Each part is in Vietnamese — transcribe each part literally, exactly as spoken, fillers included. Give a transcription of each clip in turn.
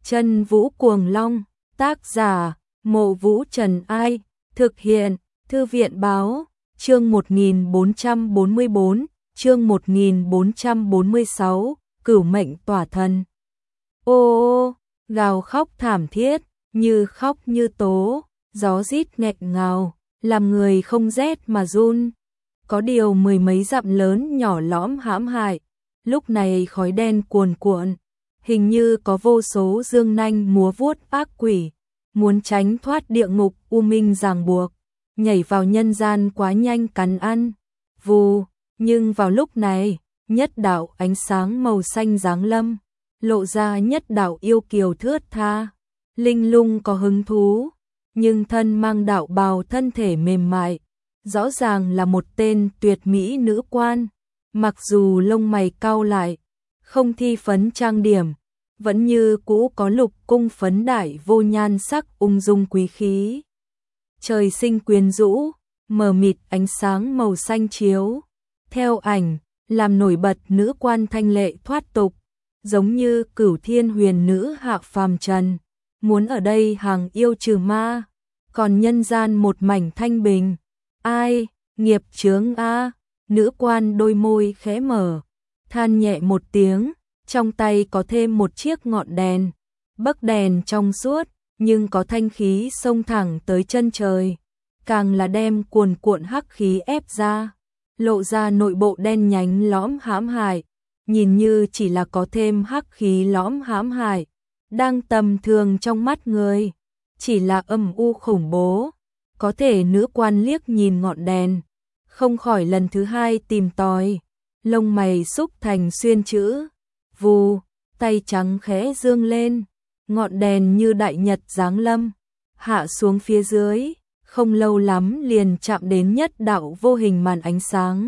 Chân Vũ Cuồng Long, tác giả, Mộ Vũ Trần Ai, thực hiện, Thư viện Báo, chương một nghìn bốn trăm bốn mươi bốn, chương một nghìn bốn trăm bốn mươi sáu, Cửu Mệnh Tỏa Thân. Ô ô, gào khóc thảm thiết, như khóc như tố, gió rít nghẹn ngào, làm người không rét mà run. Có điều mười mấy dặm lớn nhỏ lõm hãm hại, lúc này khói đen cuồn cuộn, hình như có vô số dương nanh múa vuốt ác quỷ, muốn tránh thoát địa ngục u minh ràng buộc, nhảy vào nhân gian quá nhanh cắn ăn. Vù, nhưng vào lúc này, nhất đạo ánh sáng màu xanh giáng lâm, lộ ra nhất đạo yêu kiều thướt tha, linh lung có hứng thú, nhưng thân mang đạo bào thân thể mềm mại, rõ ràng là một tên tuyệt mỹ nữ quan, mặc dù lông mày cau lại, không thi phấn trang điểm, vẫn như cũ có lục cung phấn đại vô nhan sắc ung dung quý khí. Trời sinh quyến rũ, mờ mịt ánh sáng màu xanh chiếu, theo ảnh, làm nổi bật nữ quan thanh lệ thoát tục, giống như cửu thiên huyền nữ hạ phàm trần, muốn ở đây hàng yêu trừ ma, còn nhân gian một mảnh thanh bình. Ai, nghiệp chướng a, nữ quan đôi môi khẽ mở, than nhẹ một tiếng, trong tay có thêm một chiếc ngọn đèn, bấc đèn trong suốt, nhưng có thanh khí xông thẳng tới chân trời, càng là đem cuồn cuộn hắc khí ép ra, lộ ra nội bộ đen nhánh lõm hãm hại, nhìn như chỉ là có thêm hắc khí lõm hãm hại, đang tầm thường trong mắt người, chỉ là âm u khủng bố. Có thể nữ quan liếc nhìn ngọn đèn, không khỏi lần thứ hai tìm tòi, lông mày xúc thành xuyên chữ, vù, tay trắng khẽ dương lên, ngọn đèn như đại nhật giáng lâm, hạ xuống phía dưới, không lâu lắm liền chạm đến nhất đạo vô hình màn ánh sáng,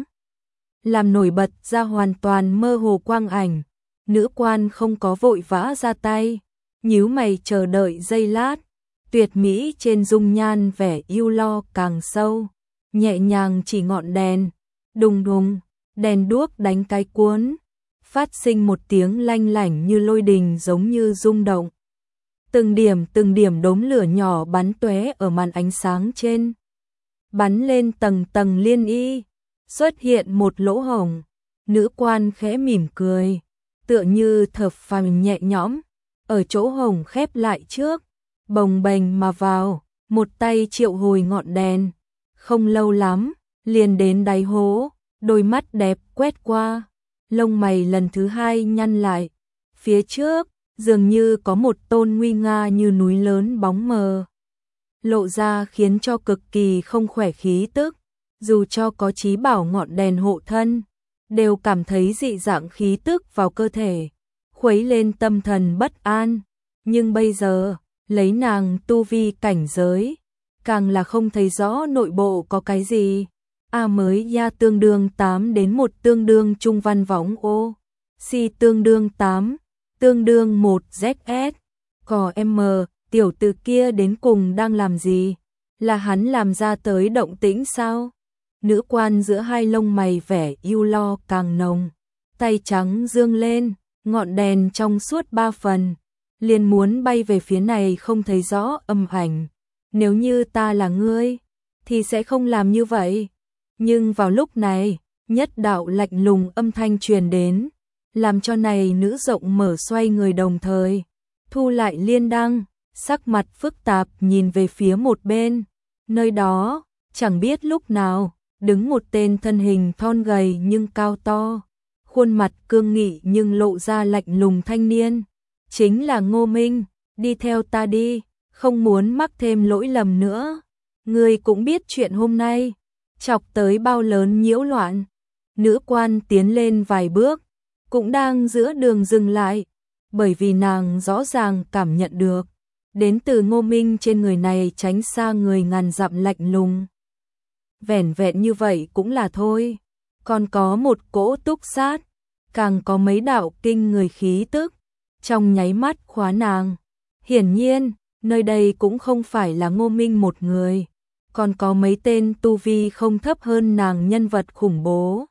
làm nổi bật ra hoàn toàn mơ hồ quang ảnh. Nữ quan không có vội vã ra tay, nhíu mày chờ đợi giây lát. Tuyệt mỹ trên dung nhan vẻ yêu lo càng sâu, nhẹ nhàng chỉ ngọn đèn, đùng đùng, đèn đuốc đánh cái cuốn, phát sinh một tiếng lanh lảnh như lôi đình giống như rung động. Từng điểm từng điểm đốm lửa nhỏ bắn tóe ở màn ánh sáng trên, bắn lên tầng tầng liên y, xuất hiện một lỗ hổng, nữ quan khẽ mỉm cười, tựa như thở phào nhẹ nhõm, ở chỗ hổng khép lại trước. Bồng bềnh mà vào, một tay triệu hồi ngọn đèn, không lâu lắm, liền đến đáy hố, đôi mắt đẹp quét qua, lông mày lần thứ hai nhăn lại, phía trước, dường như có một tôn nguy nga như núi lớn bóng mờ, lộ ra khiến cho cực kỳ không khỏe khí tức, dù cho có trí bảo ngọn đèn hộ thân, đều cảm thấy dị dạng khí tức vào cơ thể, khuấy lên tâm thần bất an, nhưng bây giờ, lấy nàng tu vi cảnh giới, càng là không thấy rõ nội bộ có cái gì. A mới ya tương đương tám đến một tương đương trung văn võng ô, si tương đương tám, tương đương một Z S, cò M, tiểu tử kia đến cùng đang làm gì? Là hắn làm ra tới động tĩnh sao? Nữ quan giữa hai lông mày vẻ yêu lo càng nồng, tay trắng dương lên, ngọn đèn trong suốt ba phần. Liền muốn bay về phía này không thấy rõ âm ảnh. Nếu như ta là ngươi, thì sẽ không làm như vậy. Nhưng vào lúc này, nhất đạo lạnh lùng âm thanh truyền đến, làm cho này nữ rộng mở xoay người đồng thời, thu lại liên đăng, sắc mặt phức tạp nhìn về phía một bên. Nơi đó, chẳng biết lúc nào, đứng một tên thân hình thon gầy nhưng cao to, khuôn mặt cương nghị nhưng lộ ra lạnh lùng thanh niên. Chính là Ngô Minh, đi theo ta đi, không muốn mắc thêm lỗi lầm nữa. Ngươi cũng biết chuyện hôm nay, chọc tới bao lớn nhiễu loạn. Nữ quan tiến lên vài bước, cũng đang giữa đường dừng lại, bởi vì nàng rõ ràng cảm nhận được, đến từ Ngô Minh trên người này tránh xa người ngàn dặm lạnh lùng. Vẻn vẹn như vậy cũng là thôi, còn có một cỗ túc sát, càng có mấy đạo kinh người khí tức. Trong nháy mắt khóa nàng, hiển nhiên, nơi đây cũng không phải là Ngô Minh một người, còn có mấy tên tu vi không thấp hơn nàng nhân vật khủng bố.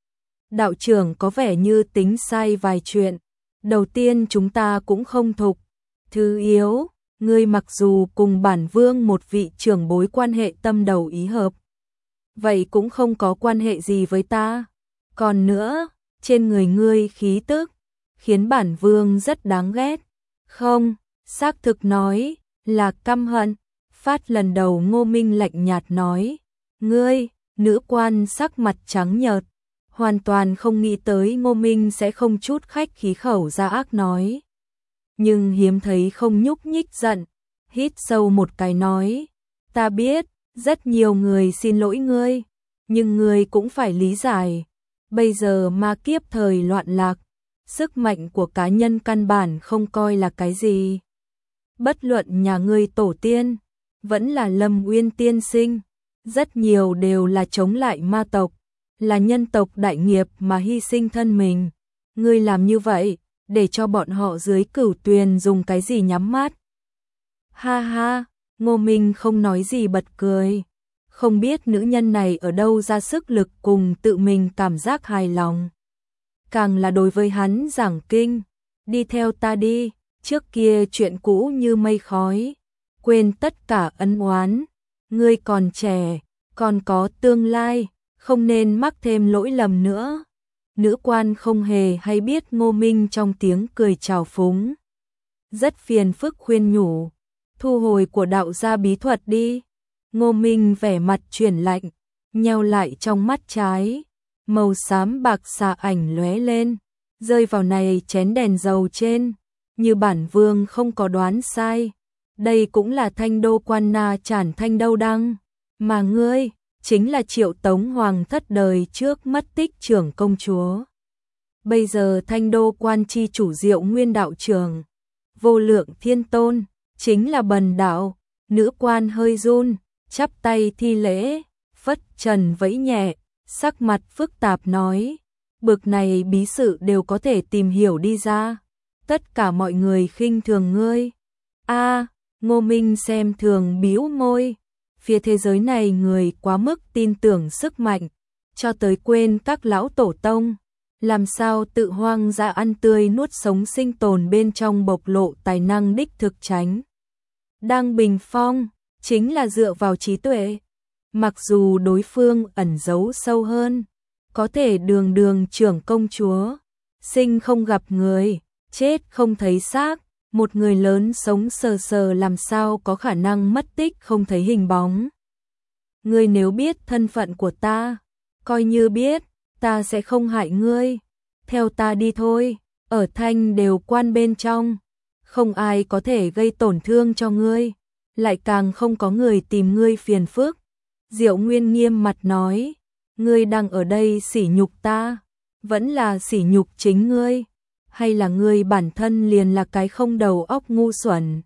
Đạo trưởng có vẻ như tính sai vài chuyện, đầu tiên chúng ta cũng không thục, thứ yếu, ngươi mặc dù cùng bản vương một vị trưởng bối quan hệ tâm đầu ý hợp, vậy cũng không có quan hệ gì với ta. Còn nữa, trên người ngươi khí tức, khiến bản vương rất đáng ghét. Không, xác thực nói, là căm hận. Phát lần đầu Ngô Minh lạnh nhạt nói, ngươi, nữ quan sắc mặt trắng nhợt, hoàn toàn không nghĩ tới Ngô Minh sẽ không chút khách khí khẩu ra ác nói. Nhưng hiếm thấy không nhúc nhích giận, hít sâu một cái nói, ta biết, rất nhiều người xin lỗi ngươi, nhưng ngươi cũng phải lý giải, bây giờ ma kiếp thời loạn lạc, sức mạnh của cá nhân căn bản không coi là cái gì. Bất luận nhà ngươi tổ tiên, vẫn là Lâm Uyên tiên sinh, rất nhiều đều là chống lại ma tộc, là nhân tộc đại nghiệp mà hy sinh thân mình. Ngươi làm như vậy, để cho bọn họ dưới cửu tuyền dùng cái gì nhắm mắt. Ha ha, Ngô Minh không nói gì bật cười. Không biết nữ nhân này ở đâu ra sức lực cùng tự mình cảm giác hài lòng. Càng là đối với hắn giảng kinh, đi theo ta đi, trước kia chuyện cũ như mây khói, quên tất cả ân oán, ngươi còn trẻ, còn có tương lai, không nên mắc thêm lỗi lầm nữa. Nữ quan không hề hay biết Ngô Minh trong tiếng cười trào phúng. Rất phiền phức khuyên nhủ, thu hồi của đạo gia bí thuật đi. Ngô Minh vẻ mặt chuyển lạnh, nheo lại trong mắt trái, màu xám bạc xà ảnh lóe lên, rơi vào này chén đèn dầu trên, như bản vương không có đoán sai. Đây cũng là Thanh Đô quan na Trản Thanh Đâu Đăng, mà ngươi chính là Triệu Tống Hoàng thất đời trước mất tích trưởng công chúa. Bây giờ Thanh Đô quan chi chủ Diệu Nguyên đạo trưởng, Vô Lượng Thiên Tôn, chính là bần đạo. Nữ quan hơi run, chắp tay thi lễ, phất trần vẫy nhẹ, sắc mặt phức tạp nói, bực này bí sự đều có thể tìm hiểu đi ra, tất cả mọi người khinh thường ngươi. A, Ngô Minh xem thường bĩu môi, phía thế giới này người quá mức tin tưởng sức mạnh, cho tới quên các lão tổ tông, làm sao tự hoang dã ăn tươi nuốt sống sinh tồn bên trong bộc lộ tài năng đích thực tránh. Đang bình phong, chính là dựa vào trí tuệ, mặc dù đối phương ẩn giấu sâu hơn, có thể đường đường trưởng công chúa, sinh không gặp người, chết không thấy xác, một người lớn sống sờ sờ làm sao có khả năng mất tích không thấy hình bóng. Ngươi nếu biết thân phận của ta, coi như biết, ta sẽ không hại ngươi, theo ta đi thôi, ở Thanh đều quan bên trong, không ai có thể gây tổn thương cho ngươi, lại càng không có người tìm ngươi phiền phức. Diệu Nguyên nghiêm mặt nói, ngươi đang ở đây sỉ nhục ta, vẫn là sỉ nhục chính ngươi, hay là ngươi bản thân liền là cái không đầu óc ngu xuẩn.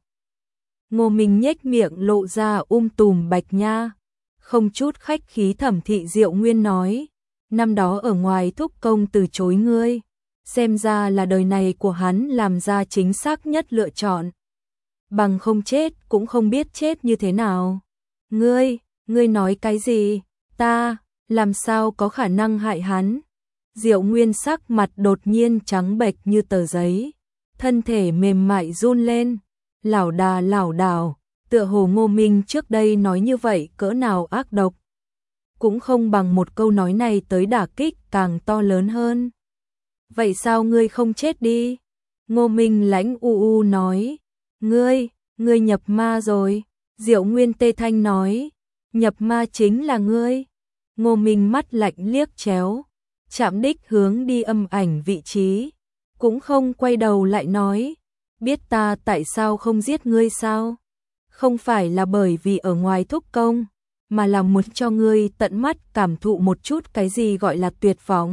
Ngô Minh nhếch miệng lộ ra um tùm bạch nha, không chút khách khí thẩm thị Diệu Nguyên nói, năm đó ở ngoài thúc công từ chối ngươi, xem ra là đời này của hắn làm ra chính xác nhất lựa chọn. Bằng không chết cũng không biết chết như thế nào. Ngươi, ngươi nói cái gì? Ta, làm sao có khả năng hại hắn? Diệu Nguyên sắc mặt đột nhiên trắng bệch như tờ giấy, thân thể mềm mại run lên, lảo đà lảo đảo, tựa hồ Ngô Minh trước đây nói như vậy cỡ nào ác độc. Cũng không bằng một câu nói này tới đả kích càng to lớn hơn. Vậy sao ngươi không chết đi? Ngô Minh lãnh u u nói, ngươi, ngươi nhập ma rồi. Diệu Nguyên tê thanh nói, nhập ma chính là ngươi. Ngô Minh mắt lạnh liếc chéo, chạm đích hướng đi âm ảnh vị trí, cũng không quay đầu lại nói, biết ta tại sao không giết ngươi sao? Không phải là bởi vì ở ngoài thúc công, mà là muốn cho ngươi tận mắt cảm thụ một chút cái gì gọi là tuyệt vọng.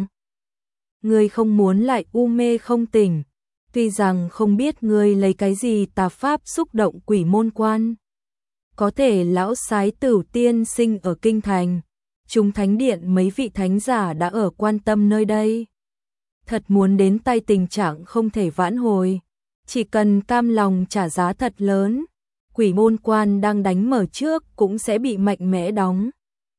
Ngươi không muốn lại u mê không tỉnh, tuy rằng không biết ngươi lấy cái gì tà pháp xúc động quỷ môn quan. Có thể lão sái Tửu tiên sinh ở kinh thành, chúng thánh điện mấy vị thánh giả đã ở quan tâm nơi đây. Thật muốn đến tay tình trạng không thể vãn hồi, chỉ cần cam lòng trả giá thật lớn, quỷ môn quan đang đánh mở trước cũng sẽ bị mạnh mẽ đóng.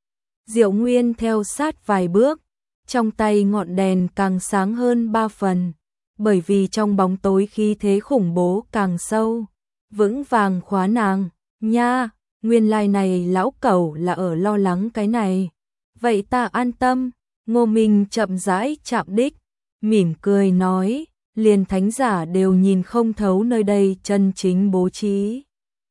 Diệu Nguyên theo sát vài bước, trong tay ngọn đèn càng sáng hơn ba phần, bởi vì trong bóng tối khí thế khủng bố càng sâu, vững vàng khóa nàng. Nha, nguyên lai này lão cẩu là ở lo lắng cái này. Vậy ta an tâm. Ngô Minh chậm rãi chạm đích, mỉm cười nói, liền thánh giả đều nhìn không thấu nơi đây chân chính bố trí.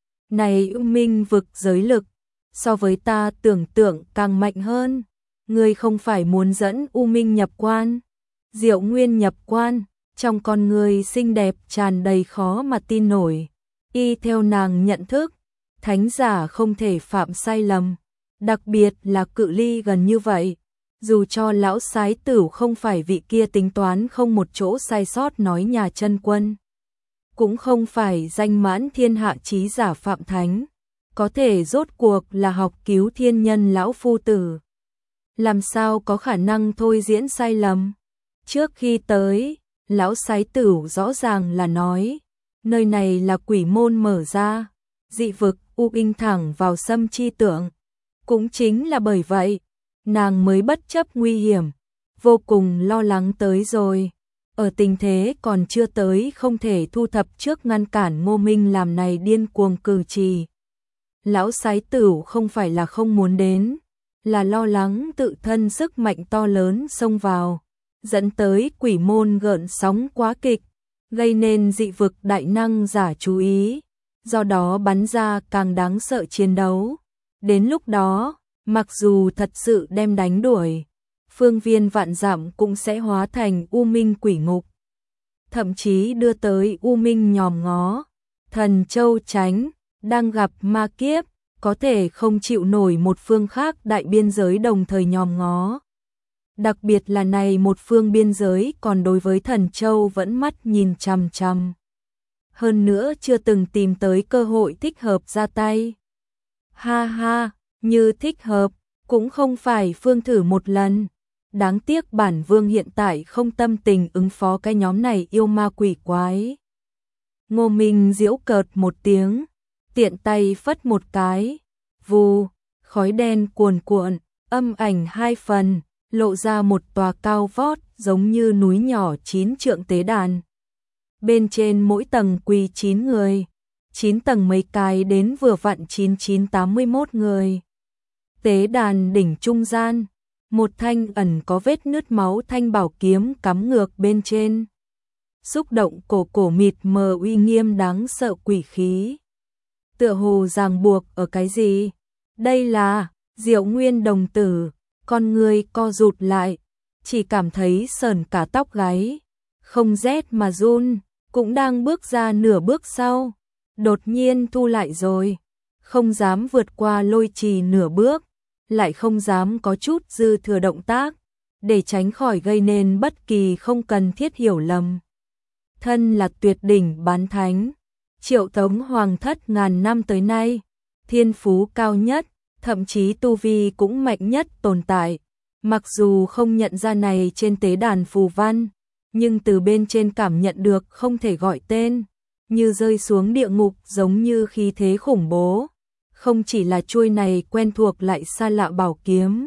Này U Minh vực giới lực, so với ta tưởng tượng càng mạnh hơn. Ngươi không phải muốn dẫn U Minh nhập quan, Diệu Nguyên nhập quan, trong con người xinh đẹp tràn đầy khó mà tin nổi. Y theo nàng nhận thức, thánh giả không thể phạm sai lầm, đặc biệt là cự ly gần như vậy. Dù cho lão sái tử không phải vị kia tính toán không một chỗ sai sót nói nhà chân quân, cũng không phải danh mãn thiên hạ chí giả phạm thánh, có thể rốt cuộc là học cứu thiên nhân lão phu tử. Làm sao có khả năng thôi diễn sai lầm? Trước khi tới, lão sái tử rõ ràng là nói, nơi này là quỷ môn mở ra, dị vực u in thẳng vào xâm chi tượng. Cũng chính là bởi vậy, nàng mới bất chấp nguy hiểm, vô cùng lo lắng tới rồi. Ở tình thế còn chưa tới không thể thu thập trước ngăn cản Ngô Minh làm này điên cuồng cử chỉ. Lão sái tử không phải là không muốn đến, là lo lắng tự thân sức mạnh to lớn xông vào, dẫn tới quỷ môn gợn sóng quá kịch, gây nên dị vực đại năng giả chú ý, do đó bắn ra càng đáng sợ chiến đấu. Đến lúc đó, mặc dù thật sự đem đánh đuổi, phương viên vạn dặm cũng sẽ hóa thành U Minh quỷ ngục. Thậm chí đưa tới U Minh nhòm ngó, thần châu tránh, đang gặp ma kiếp, có thể không chịu nổi một phương khác đại biên giới đồng thời nhòm ngó. Đặc biệt là này một phương biên giới còn đối với thần châu vẫn mắt nhìn chằm chằm. Hơn nữa chưa từng tìm tới cơ hội thích hợp ra tay. Ha ha, như thích hợp, cũng không phải phương thử một lần. Đáng tiếc bản vương hiện tại không tâm tình ứng phó cái nhóm này yêu ma quỷ quái. Ngô Minh giễu cợt một tiếng, tiện tay phất một cái, vù, khói đen cuồn cuộn, âm ảnh hai phần, lộ ra một tòa cao vót giống như núi nhỏ chín trượng tế đàn. Bên trên mỗi tầng quỳ chín người, chín tầng mấy cái đến vừa vặn chín chín tám mươi mốt người. Tế đàn đỉnh trung gian, một thanh ẩn có vết nứt máu thanh bảo kiếm cắm ngược bên trên. Xúc động cổ cổ mịt mờ uy nghiêm đáng sợ quỷ khí. Tựa hồ ràng buộc ở cái gì? Đây là Diệu Nguyên đồng tử, con người co rụt lại, chỉ cảm thấy sờn cả tóc gáy, không rét mà run, cũng đang bước ra nửa bước sau, đột nhiên thu lại rồi, không dám vượt qua lôi trì nửa bước, lại không dám có chút dư thừa động tác, để tránh khỏi gây nên bất kỳ không cần thiết hiểu lầm. Thân là tuyệt đỉnh bán thánh, Triệu Tống hoàng thất ngàn năm tới nay, thiên phú cao nhất, thậm chí tu vi cũng mạnh nhất tồn tại. Mặc dù không nhận ra này trên tế đàn phù văn, nhưng từ bên trên cảm nhận được không thể gọi tên, như rơi xuống địa ngục giống như khí thế khủng bố. Không chỉ là chuôi này quen thuộc lại xa lạ bảo kiếm,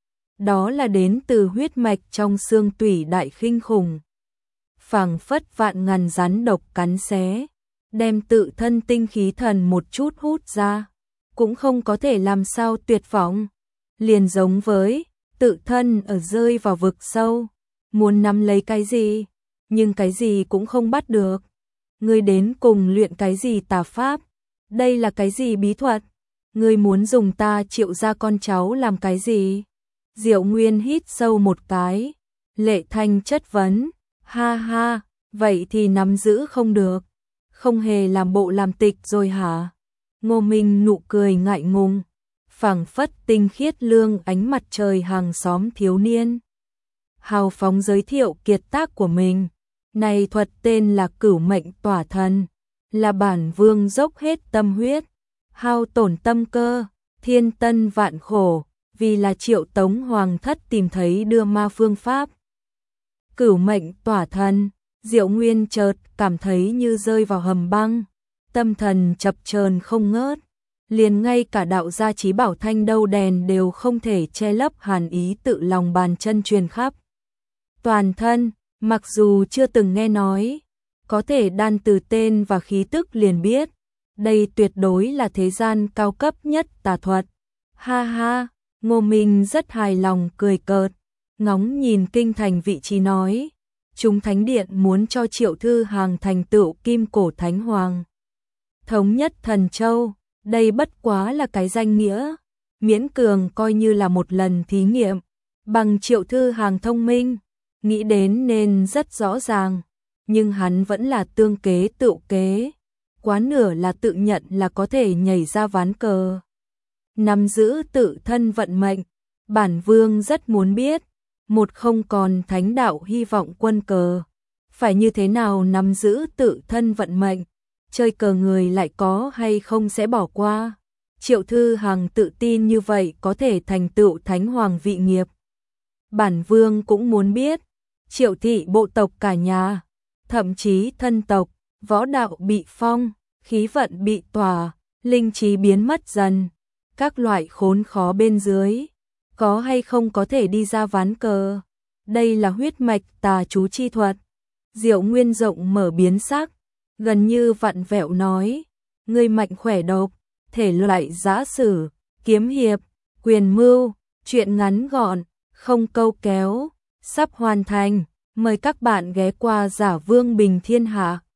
đó là đến từ huyết mạch trong xương tủy đại khinh khủng. Phảng phất vạn ngàn rắn độc cắn xé, đem tự thân tinh khí thần một chút hút ra, cũng không có thể làm sao tuyệt vọng. Liền giống với tự thân ở rơi vào vực sâu, muốn nắm lấy cái gì, nhưng cái gì cũng không bắt được. Ngươi đến cùng luyện cái gì tà pháp? Đây là cái gì bí thuật? Ngươi muốn dùng ta Triệu ra con cháu làm cái gì? Diệu Nguyên hít sâu một cái, lệ thanh chất vấn, ha ha, vậy thì nắm giữ không được, không hề làm bộ làm tịch rồi hả? Ngô Minh nụ cười ngại ngùng, phảng phất tinh khiết lương ánh mặt trời hàng xóm thiếu niên. Hào phóng giới thiệu kiệt tác của mình, này thuật tên là Cửu Mệnh Tỏa Thần, là bản vương dốc hết tâm huyết, hao tổn tâm cơ, thiên tân vạn khổ, vì là Triệu Tống hoàng thất tìm thấy đưa ma phương pháp. Cửu Mệnh Tỏa Thần, Diệu Nguyên chợt cảm thấy như rơi vào hầm băng, tâm thần chập chờn không ngớt, liền ngay cả đạo gia chí bảo thanh đâu đèn đều không thể che lấp hàn ý tự lòng bàn chân truyền khắp toàn thân. Mặc dù chưa từng nghe nói, có thể đan từ tên và khí tức liền biết, đây tuyệt đối là thế gian cao cấp nhất tà thuật. Ha ha, Ngô Minh rất hài lòng cười cợt, ngóng nhìn kinh thành vị trí nói, chúng thánh điện muốn cho Triệu Thư Hàng thành tựu kim cổ thánh hoàng. Thống nhất Thần Châu, đây bất quá là cái danh nghĩa, miễn cường coi như là một lần thí nghiệm, bằng Triệu Thư Hàng thông minh, nghĩ đến nên rất rõ ràng, nhưng hắn vẫn là tương kế tựu kế, quá nửa là tự nhận là có thể nhảy ra ván cờ. Nắm giữ tự thân vận mệnh, bản vương rất muốn biết, một không còn thánh đạo hy vọng quân cờ, phải như thế nào nắm giữ tự thân vận mệnh, chơi cờ người lại có hay không sẽ bỏ qua. Triệu Thư Hàng tự tin như vậy có thể thành tựu thánh hoàng vị nghiệp. Bản vương cũng muốn biết, Triệu thị bộ tộc cả nhà, thậm chí thân tộc, võ đạo bị phong, khí vận bị tỏa, linh trí biến mất dần, các loại khốn khó bên dưới, có hay không có thể đi ra ván cờ. Đây là huyết mạch tà chú chi thuật. Diệu Nguyên rộng mở biến sắc, gần như vặn vẹo nói, ngươi mạnh khỏe độc, thể loại giã sử, kiếm hiệp, quyền mưu, chuyện ngắn gọn, không câu kéo, sắp hoàn thành, mời các bạn ghé qua Giả Vương Bình Thiên Hạ.